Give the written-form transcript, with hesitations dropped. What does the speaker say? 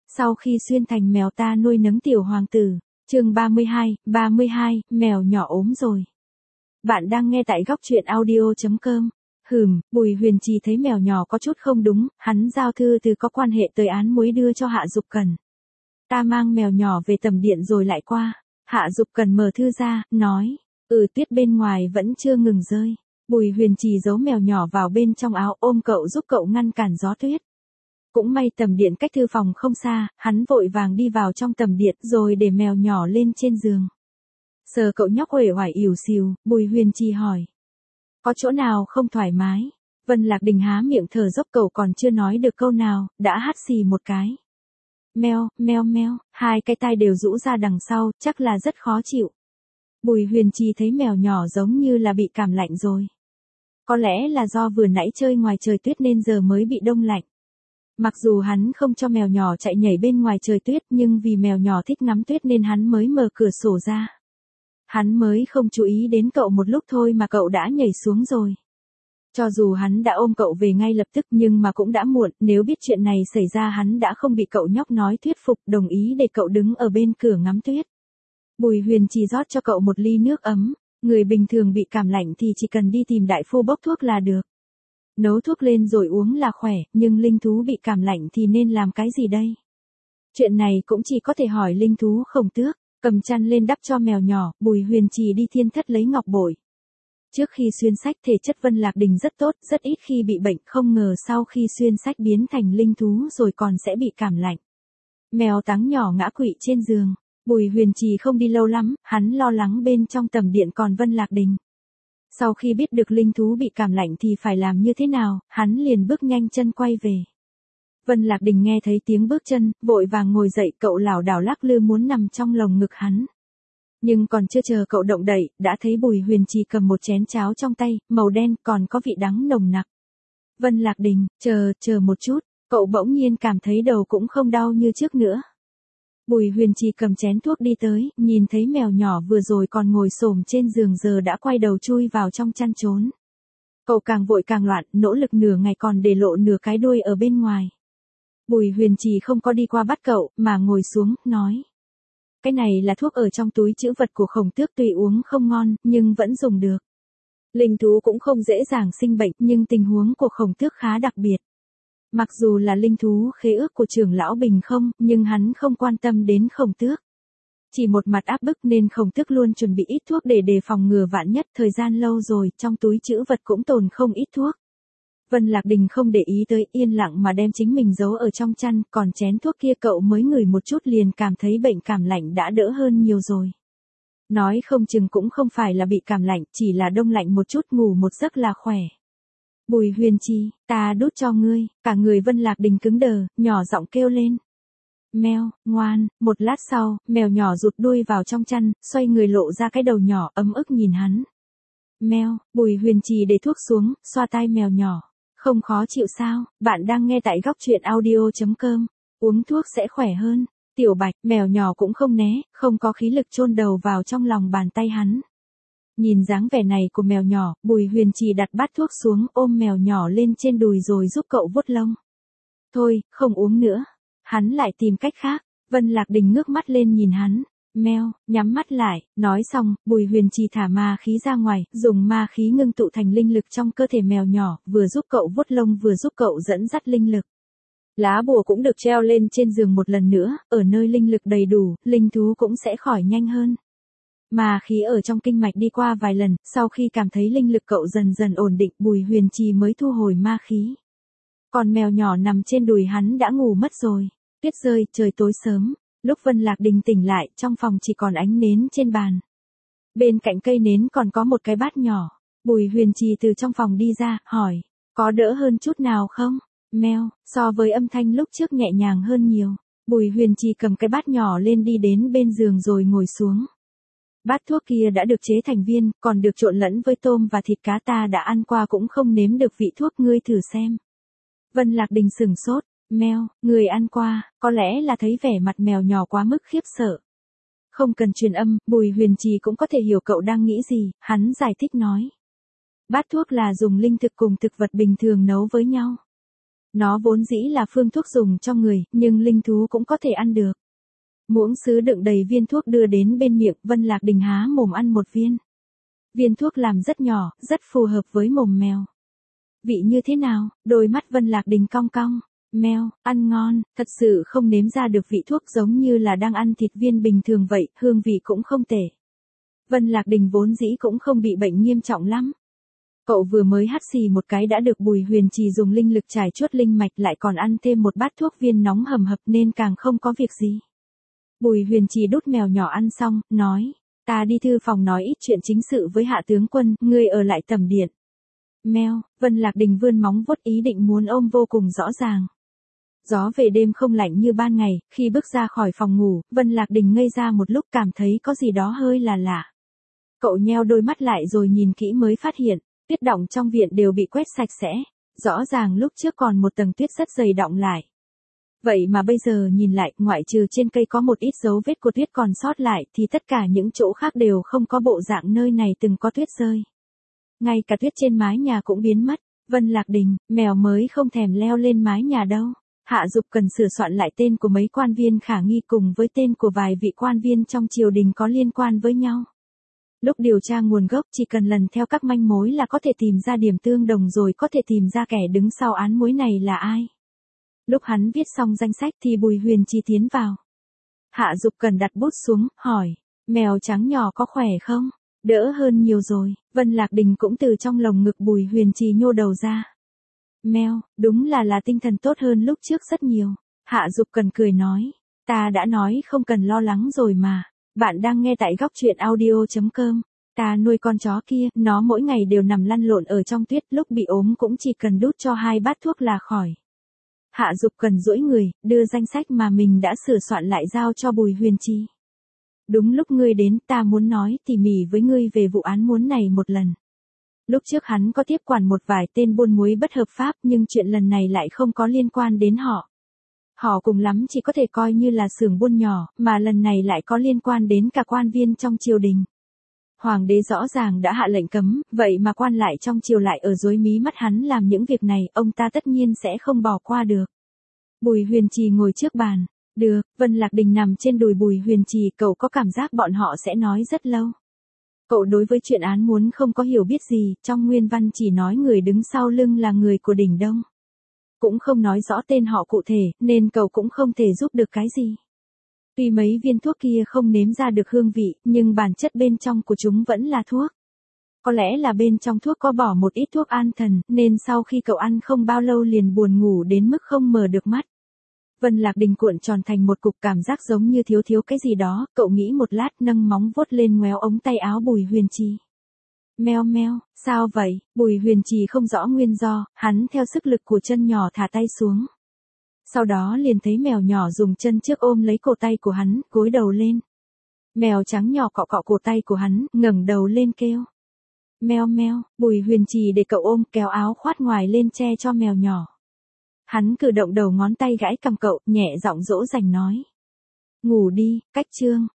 Sau khi xuyên thành mèo ta nuôi nấng tiểu hoàng tử, chương 32, mèo nhỏ ốm rồi. Bạn đang nghe tại góc truyện audio.com. Bùi Huyền Trì thấy mèo nhỏ có chút không đúng, hắn giao thư từ có quan hệ tới án muối đưa cho Hạ Dục Cần. Ta mang mèo nhỏ về tầm điện rồi lại qua. Hạ Dục Cần mở thư ra, nói, tuyết bên ngoài vẫn chưa ngừng rơi. Bùi Huyền Trì giấu mèo nhỏ vào bên trong áo ôm cậu giúp cậu ngăn cản gió tuyết. Cũng may tầm điện cách thư phòng không xa, hắn vội vàng đi vào trong tầm điện rồi để mèo nhỏ lên trên giường. Sờ cậu nhóc uể oải ỉu xìu, Bùi Huyền Trì hỏi. Có chỗ nào không thoải mái? Vân Lạc Đình há miệng thở dốc, cậu còn chưa nói được câu nào, đã hắt xì một cái. Meo, meo meo, hai cái tai đều rũ ra đằng sau, chắc là rất khó chịu. Bùi Huyền Trì thấy mèo nhỏ giống như là bị cảm lạnh rồi. Có lẽ là do vừa nãy chơi ngoài trời tuyết nên giờ mới bị đông lạnh. Mặc dù hắn không cho mèo nhỏ chạy nhảy bên ngoài trời tuyết, nhưng vì mèo nhỏ thích ngắm tuyết nên hắn mới mở cửa sổ ra. Hắn mới không chú ý đến cậu một lúc thôi mà cậu đã nhảy xuống rồi. Cho dù hắn đã ôm cậu về ngay lập tức nhưng mà cũng đã muộn, nếu biết chuyện này xảy ra hắn đã không bị cậu nhóc nói thuyết phục đồng ý để cậu đứng ở bên cửa ngắm tuyết. Bùi Huyền Trì rót cho cậu một ly nước ấm, người bình thường bị cảm lạnh thì chỉ cần đi tìm đại phu bốc thuốc là được. Nấu thuốc lên rồi uống là khỏe, nhưng linh thú bị cảm lạnh thì nên làm cái gì đây? Chuyện này cũng chỉ có thể hỏi linh thú Khổng Tước. Cầm chăn lên đắp cho mèo nhỏ, Bùi Huyền Trì đi thiên thất lấy ngọc bội. Trước khi xuyên sách thể chất Vân Lạc Đình rất tốt, rất ít khi bị bệnh, không ngờ sau khi xuyên sách biến thành linh thú rồi còn sẽ bị cảm lạnh. Mèo Táng nhỏ ngã quỵ trên giường, Bùi Huyền Trì không đi lâu lắm, hắn lo lắng bên trong tầm điện còn Vân Lạc Đình. Sau khi biết được linh thú bị cảm lạnh thì phải làm như thế nào, hắn liền bước nhanh chân quay về. Vân Lạc Đình nghe thấy tiếng bước chân, vội vàng ngồi dậy, cậu lảo đảo lắc lư muốn nằm trong lồng ngực hắn. Nhưng còn chưa chờ cậu động đậy, đã thấy Bùi Huyền Trì cầm một chén cháo trong tay, màu đen, còn có vị đắng nồng nặc. Vân Lạc Đình, chờ một chút, cậu bỗng nhiên cảm thấy đầu cũng không đau như trước nữa. Bùi Huyền Trì cầm chén thuốc đi tới, nhìn thấy mèo nhỏ vừa rồi còn ngồi xổm trên giường giờ đã quay đầu chui vào trong chăn trốn. Cậu càng vội càng loạn, nỗ lực nửa ngày còn để lộ nửa cái đuôi ở bên ngoài. Bùi Huyền Trì không có đi qua bắt cậu, mà ngồi xuống, nói. Cái này là thuốc ở trong túi trữ vật của Khổng Tước, tuy uống không ngon, nhưng vẫn dùng được. Linh thú cũng không dễ dàng sinh bệnh, nhưng tình huống của Khổng Tước khá đặc biệt. Mặc dù là linh thú khế ước của trưởng lão Bình Không, nhưng hắn không quan tâm đến Khổng Tước. Chỉ một mặt áp bức nên Khổng Tước luôn chuẩn bị ít thuốc để đề phòng ngừa vạn nhất, thời gian lâu rồi, trong túi trữ vật cũng tồn không ít thuốc. Vân Lạc Đình không để ý tới, yên lặng mà đem chính mình giấu ở trong chăn, còn chén thuốc kia cậu mới ngửi một chút liền cảm thấy bệnh cảm lạnh đã đỡ hơn nhiều rồi. Nói không chừng cũng không phải là bị cảm lạnh, chỉ là đông lạnh một chút, ngủ một giấc là khỏe. Bùi Huyền Trì, ta đút cho ngươi, cả người Vân Lạc Đình cứng đờ, nhỏ giọng kêu lên. Meo, ngoan, một lát sau, mèo nhỏ rụt đuôi vào trong chăn, xoay người lộ ra cái đầu nhỏ ấm ức nhìn hắn. Meo, Bùi Huyền Trì để thuốc xuống, xoa tai mèo nhỏ. Không khó chịu sao, bạn đang nghe tại góc truyện audio.com, uống thuốc sẽ khỏe hơn. Tiểu Bạch, mèo nhỏ cũng không né, không có khí lực chôn đầu vào trong lòng bàn tay hắn. Nhìn dáng vẻ này của mèo nhỏ, Bùi Huyền Trì đặt bát thuốc xuống, ôm mèo nhỏ lên trên đùi rồi giúp cậu vuốt lông. Thôi, không uống nữa. Hắn lại tìm cách khác. Vân Lạc Đình ngước mắt lên nhìn hắn. Meo, nhắm mắt lại, nói xong, Bùi Huyền Trì thả ma khí ra ngoài, dùng ma khí ngưng tụ thành linh lực trong cơ thể mèo nhỏ, vừa giúp cậu vuốt lông vừa giúp cậu dẫn dắt linh lực. Lá bùa cũng được treo lên trên giường một lần nữa, ở nơi linh lực đầy đủ, linh thú cũng sẽ khỏi nhanh hơn. Ma khí ở trong kinh mạch đi qua vài lần, sau khi cảm thấy linh lực cậu dần dần ổn định, Bùi Huyền Trì mới thu hồi ma khí. Còn mèo nhỏ nằm trên đùi hắn đã ngủ mất rồi. Tuyết rơi, trời tối sớm. Lúc Vân Lạc Đình tỉnh lại, trong phòng chỉ còn ánh nến trên bàn. Bên cạnh cây nến còn có một cái bát nhỏ. Bùi Huyền Trì từ trong phòng đi ra, hỏi, có đỡ hơn chút nào không? Meo, so với âm thanh lúc trước nhẹ nhàng hơn nhiều. Bùi Huyền Trì cầm cái bát nhỏ lên đi đến bên giường rồi ngồi xuống. Bát thuốc kia đã được chế thành viên, còn được trộn lẫn với tôm và thịt cá, ta đã ăn qua cũng không nếm được vị thuốc, ngươi thử xem. Vân Lạc Đình sửng sốt. Meo, người ăn qua, có lẽ là thấy vẻ mặt mèo nhỏ quá mức khiếp sợ. Không cần truyền âm, Bùi Huyền Trì cũng có thể hiểu cậu đang nghĩ gì, hắn giải thích nói. Bát thuốc là dùng linh thực cùng thực vật bình thường nấu với nhau. Nó vốn dĩ là phương thuốc dùng cho người, nhưng linh thú cũng có thể ăn được. Muỗng sứ đựng đầy viên thuốc đưa đến bên miệng, Vân Lạc Đình há mồm ăn một viên. Viên thuốc làm rất nhỏ, rất phù hợp với mồm mèo. Vị như thế nào? Đôi mắt Vân Lạc Đình cong cong. Mèo, ăn ngon, thật sự không nếm ra được vị thuốc giống như là đang ăn thịt viên bình thường vậy, hương vị cũng không tệ. Vân Lạc Đình vốn dĩ cũng không bị bệnh nghiêm trọng lắm. Cậu vừa mới hắt xì một cái đã được Bùi Huyền Trì dùng linh lực trải chuốt linh mạch lại còn ăn thêm một bát thuốc viên nóng hầm hập nên càng không có việc gì. Bùi Huyền Trì đút mèo nhỏ ăn xong, nói, ta đi thư phòng nói ít chuyện chính sự với Hạ tướng quân, ngươi ở lại tầm điện. Mèo, Vân Lạc Đình vươn móng vuốt ý định muốn ôm vô cùng rõ ràng. Gió về đêm không lạnh như ban ngày, khi bước ra khỏi phòng ngủ, Vân Lạc Đình ngây ra một lúc cảm thấy có gì đó hơi là lạ. Cậu nheo đôi mắt lại rồi nhìn kỹ mới phát hiện, tuyết đọng trong viện đều bị quét sạch sẽ, rõ ràng lúc trước còn một tầng tuyết rất dày đọng lại. Vậy mà bây giờ nhìn lại, ngoại trừ trên cây có một ít dấu vết của tuyết còn sót lại thì tất cả những chỗ khác đều không có bộ dạng nơi này từng có tuyết rơi. Ngay cả tuyết trên mái nhà cũng biến mất. Vân Lạc Đình, mèo mới không thèm leo lên mái nhà đâu. Hạ Dục cần sửa soạn lại tên của mấy quan viên khả nghi cùng với tên của vài vị quan viên trong triều đình có liên quan với nhau. Lúc điều tra nguồn gốc chỉ cần lần theo các manh mối là có thể tìm ra điểm tương đồng rồi có thể tìm ra kẻ đứng sau án mối này là ai. Lúc hắn viết xong danh sách thì Bùi Huyền Trì tiến vào. Hạ Dục cần đặt bút xuống, hỏi, mèo trắng nhỏ có khỏe không? Đỡ hơn nhiều rồi. Vân Lạc Đình cũng từ trong lồng ngực Bùi Huyền Trì nhô đầu ra. Mèo, đúng là tinh thần tốt hơn lúc trước rất nhiều. Hạ Dục cần cười nói, ta đã nói không cần lo lắng rồi mà. Bạn đang nghe tại góc truyện audio.com. Ta nuôi con chó kia, nó mỗi ngày đều nằm lăn lộn ở trong tuyết, lúc bị ốm cũng chỉ cần đút cho 2 bát thuốc là khỏi. Hạ Dục cần duỗi người, đưa danh sách mà mình đã sửa soạn lại giao cho Bùi Huyền Trì. Đúng lúc ngươi đến, ta muốn nói tỉ mỉ với ngươi về vụ án muốn này một lần. Lúc trước hắn có tiếp quản một vài tên buôn muối bất hợp pháp nhưng chuyện lần này lại không có liên quan đến họ. Họ cùng lắm chỉ có thể coi như là xưởng buôn nhỏ, mà lần này lại có liên quan đến cả quan viên trong triều đình. Hoàng đế rõ ràng đã hạ lệnh cấm, vậy mà quan lại trong triều lại ở dưới mí mắt hắn làm những việc này, ông ta tất nhiên sẽ không bỏ qua được. Bùi Huyền Trì ngồi trước bàn. Được, Vân Lạc Đình nằm trên đùi Bùi Huyền Trì, cậu có cảm giác bọn họ sẽ nói rất lâu. Cậu đối với chuyện án muốn không có hiểu biết gì, trong nguyên văn chỉ nói người đứng sau lưng là người của đỉnh Đông. Cũng không nói rõ tên họ cụ thể, nên cậu cũng không thể giúp được cái gì. Tuy mấy viên thuốc kia không nếm ra được hương vị, nhưng bản chất bên trong của chúng vẫn là thuốc. Có lẽ là bên trong thuốc có bỏ một ít thuốc an thần, nên sau khi cậu ăn không bao lâu liền buồn ngủ đến mức không mở được mắt. Vân Lạc Đình cuộn tròn thành một cục, cảm giác giống như thiếu cái gì đó, cậu nghĩ một lát nâng móng vuốt lên ngoéo ống tay áo Bùi Huyền Trì. Meo meo, sao vậy? Bùi Huyền Trì không rõ nguyên do, hắn theo sức lực của chân nhỏ thả tay xuống. Sau đó liền thấy mèo nhỏ dùng chân trước ôm lấy cổ tay của hắn, gối đầu lên. Mèo trắng nhỏ cọ cọ cổ tay của hắn, ngẩng đầu lên kêu. Meo meo, Bùi Huyền Trì để cậu ôm, kéo áo khoác ngoài lên che cho mèo nhỏ. Hắn cử động đầu ngón tay gãi cằm cậu, nhẹ giọng dỗ dành nói. Ngủ đi, cách chương.